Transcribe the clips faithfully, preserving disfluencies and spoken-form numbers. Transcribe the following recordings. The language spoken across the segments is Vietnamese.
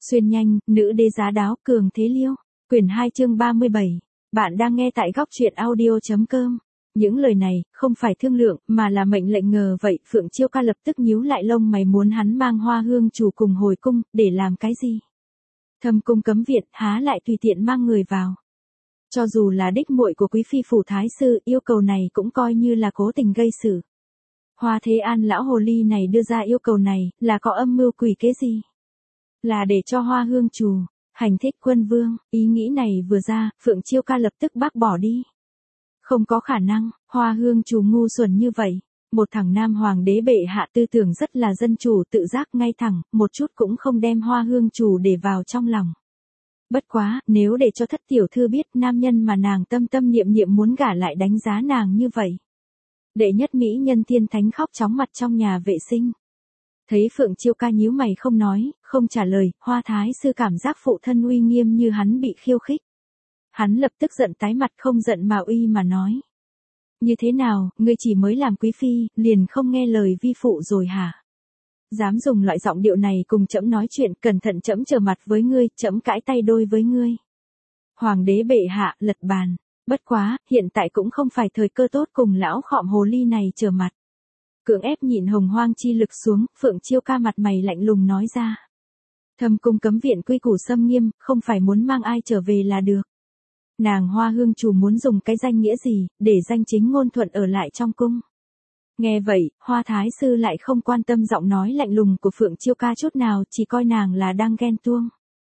Xuyên nhanh, nữ đế giá đáo, cường thế liêu. Quyển hai chương ba mươi bảy. Bạn đang nghe tại góc truyện audio.com. Những lời này, không phải thương lượng, mà là mệnh lệnh ngờ vậy. Phượng Chiêu Ca lập tức nhíu lại lông mày, muốn hắn mang Hoa Hương chủ cùng hồi cung, để làm cái gì? Thâm cung cấm viện, há lại tùy tiện mang người vào. Cho dù là đích muội của quý phi phủ thái sư, yêu cầu này cũng coi như là cố tình gây sự. Hoa Thế An lão hồ ly này đưa ra yêu cầu này, là có âm mưu quỷ kế gì? Là để cho Hoa Hương chủ hành thích quân vương. Ý nghĩ này vừa ra, Phượng Chiêu Ca lập tức bác bỏ đi. Không có khả năng, Hoa Hương chủ ngu xuẩn như vậy. Một thằng nam hoàng đế bệ hạ tư tưởng rất là dân chủ, tự giác ngay thẳng, một chút cũng không đem Hoa Hương chủ để vào trong lòng. Bất quá, nếu để cho thất tiểu thư biết nam nhân mà nàng tâm tâm niệm niệm muốn gả lại đánh giá nàng như vậy. Đệ nhất mỹ nhân thiên thánh khóc chóng mặt trong nhà vệ sinh. Thấy Phượng Chiêu Ca nhíu mày không nói, không trả lời, Hoa thái sư cảm giác phụ thân uy nghiêm như hắn bị khiêu khích. Hắn lập tức giận tái mặt, không giận mà uy mà nói. Như thế nào, ngươi chỉ mới làm quý phi, liền không nghe lời vi phụ rồi hả? Dám dùng loại giọng điệu này cùng trẫm nói chuyện, cẩn thận trẫm trở mặt với ngươi, trẫm cãi tay đôi với ngươi. Hoàng đế bệ hạ, lật bàn. Bất quá, hiện tại cũng không phải thời cơ tốt cùng lão khọm hồ ly này trở mặt. Cưỡng ép nhịn hồng hoang chi lực xuống, Phượng Chiêu Ca mặt mày lạnh lùng nói ra. Thâm cung cấm viện quy củ xâm nghiêm, không phải muốn mang ai trở về là được. Nàng Hoa Hương chủ muốn dùng cái danh nghĩa gì, để danh chính ngôn thuận ở lại trong cung. Nghe vậy, Hoa thái sư lại không quan tâm giọng nói lạnh lùng của Phượng Chiêu Ca chút nào, chỉ coi nàng là đang ghen tuông.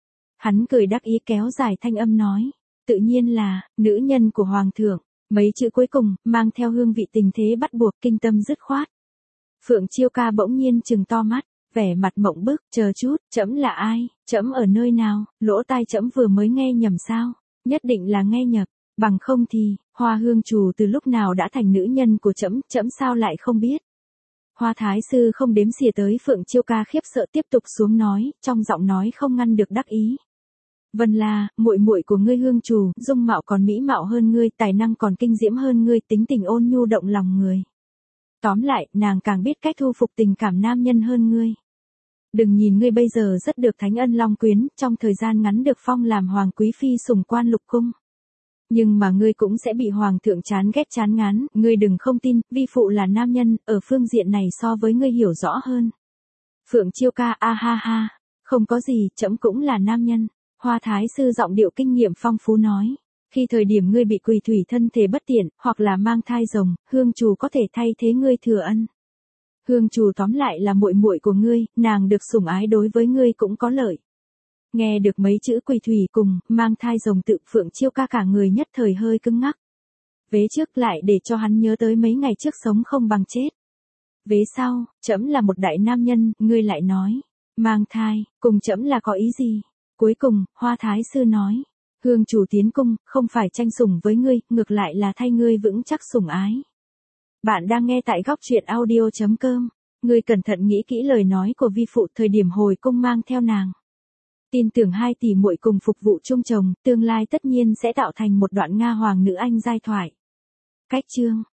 Hắn cười đắc ý kéo dài thanh âm nói. Tự nhiên là, nữ nhân của hoàng thượng. Mấy chữ cuối cùng, mang theo hương vị tình thế bắt buộc, kinh tâm dứt khoát. Phượng Chiêu Ca bỗng nhiên trừng to mắt, vẻ mặt mộng bức, chờ chút, trẫm là ai, trẫm ở nơi nào, lỗ tai trẫm vừa mới nghe nhầm sao, nhất định là nghe nhập, bằng không thì, Hoa Hương chủ từ lúc nào đã thành nữ nhân của trẫm, trẫm sao lại không biết. Hoa thái sư không đếm xỉa tới Phượng Chiêu Ca khiếp sợ tiếp tục xuống nói, trong giọng nói không ngăn được đắc ý. Vân La, muội muội của ngươi Hương chủ, dung mạo còn mỹ mạo hơn ngươi, tài năng còn kinh diễm hơn ngươi, tính tình ôn nhu động lòng người. Tóm lại, nàng càng biết cách thu phục tình cảm nam nhân hơn ngươi. Đừng nhìn ngươi bây giờ rất được thánh ân long quyến, trong thời gian ngắn được phong làm hoàng quý phi sủng quan lục cung. Nhưng mà ngươi cũng sẽ bị hoàng thượng chán ghét chán ngán, ngươi đừng không tin, vi phụ là nam nhân, ở phương diện này so với ngươi hiểu rõ hơn. Phượng Chiêu Ca a ha ha, không có gì, trẫm cũng là nam nhân. Hoa thái sư giọng điệu kinh nghiệm phong phú nói. Khi thời điểm ngươi bị quỳ thủy thân thể bất tiện, hoặc là mang thai rồng, Hương chủ có thể thay thế ngươi thừa ân. Hương chủ tóm lại là muội muội của ngươi, nàng được sủng ái đối với ngươi cũng có lợi. Nghe được mấy chữ quỳ thủy cùng, mang thai rồng tự Phượng Chiêu Ca cả người nhất thời hơi cứng ngắc. Vế trước lại để cho hắn nhớ tới mấy ngày trước sống không bằng chết. Vế sau, trẫm là một đại nam nhân, ngươi lại nói. Mang thai, cùng trẫm là có ý gì? Cuối cùng, Hoa thái sư nói. Hương chủ tiến cung, không phải tranh sủng với ngươi, ngược lại là thay ngươi vững chắc sủng ái. Bạn đang nghe tại góc truyện audio.com. Ngươi cẩn thận nghĩ kỹ lời nói của vi phụ thời điểm hồi cung mang theo nàng. Tin tưởng hai tỷ muội cùng phục vụ chung chồng, tương lai tất nhiên sẽ tạo thành một đoạn Nga hoàng nữ anh giai thoại. Cách chương,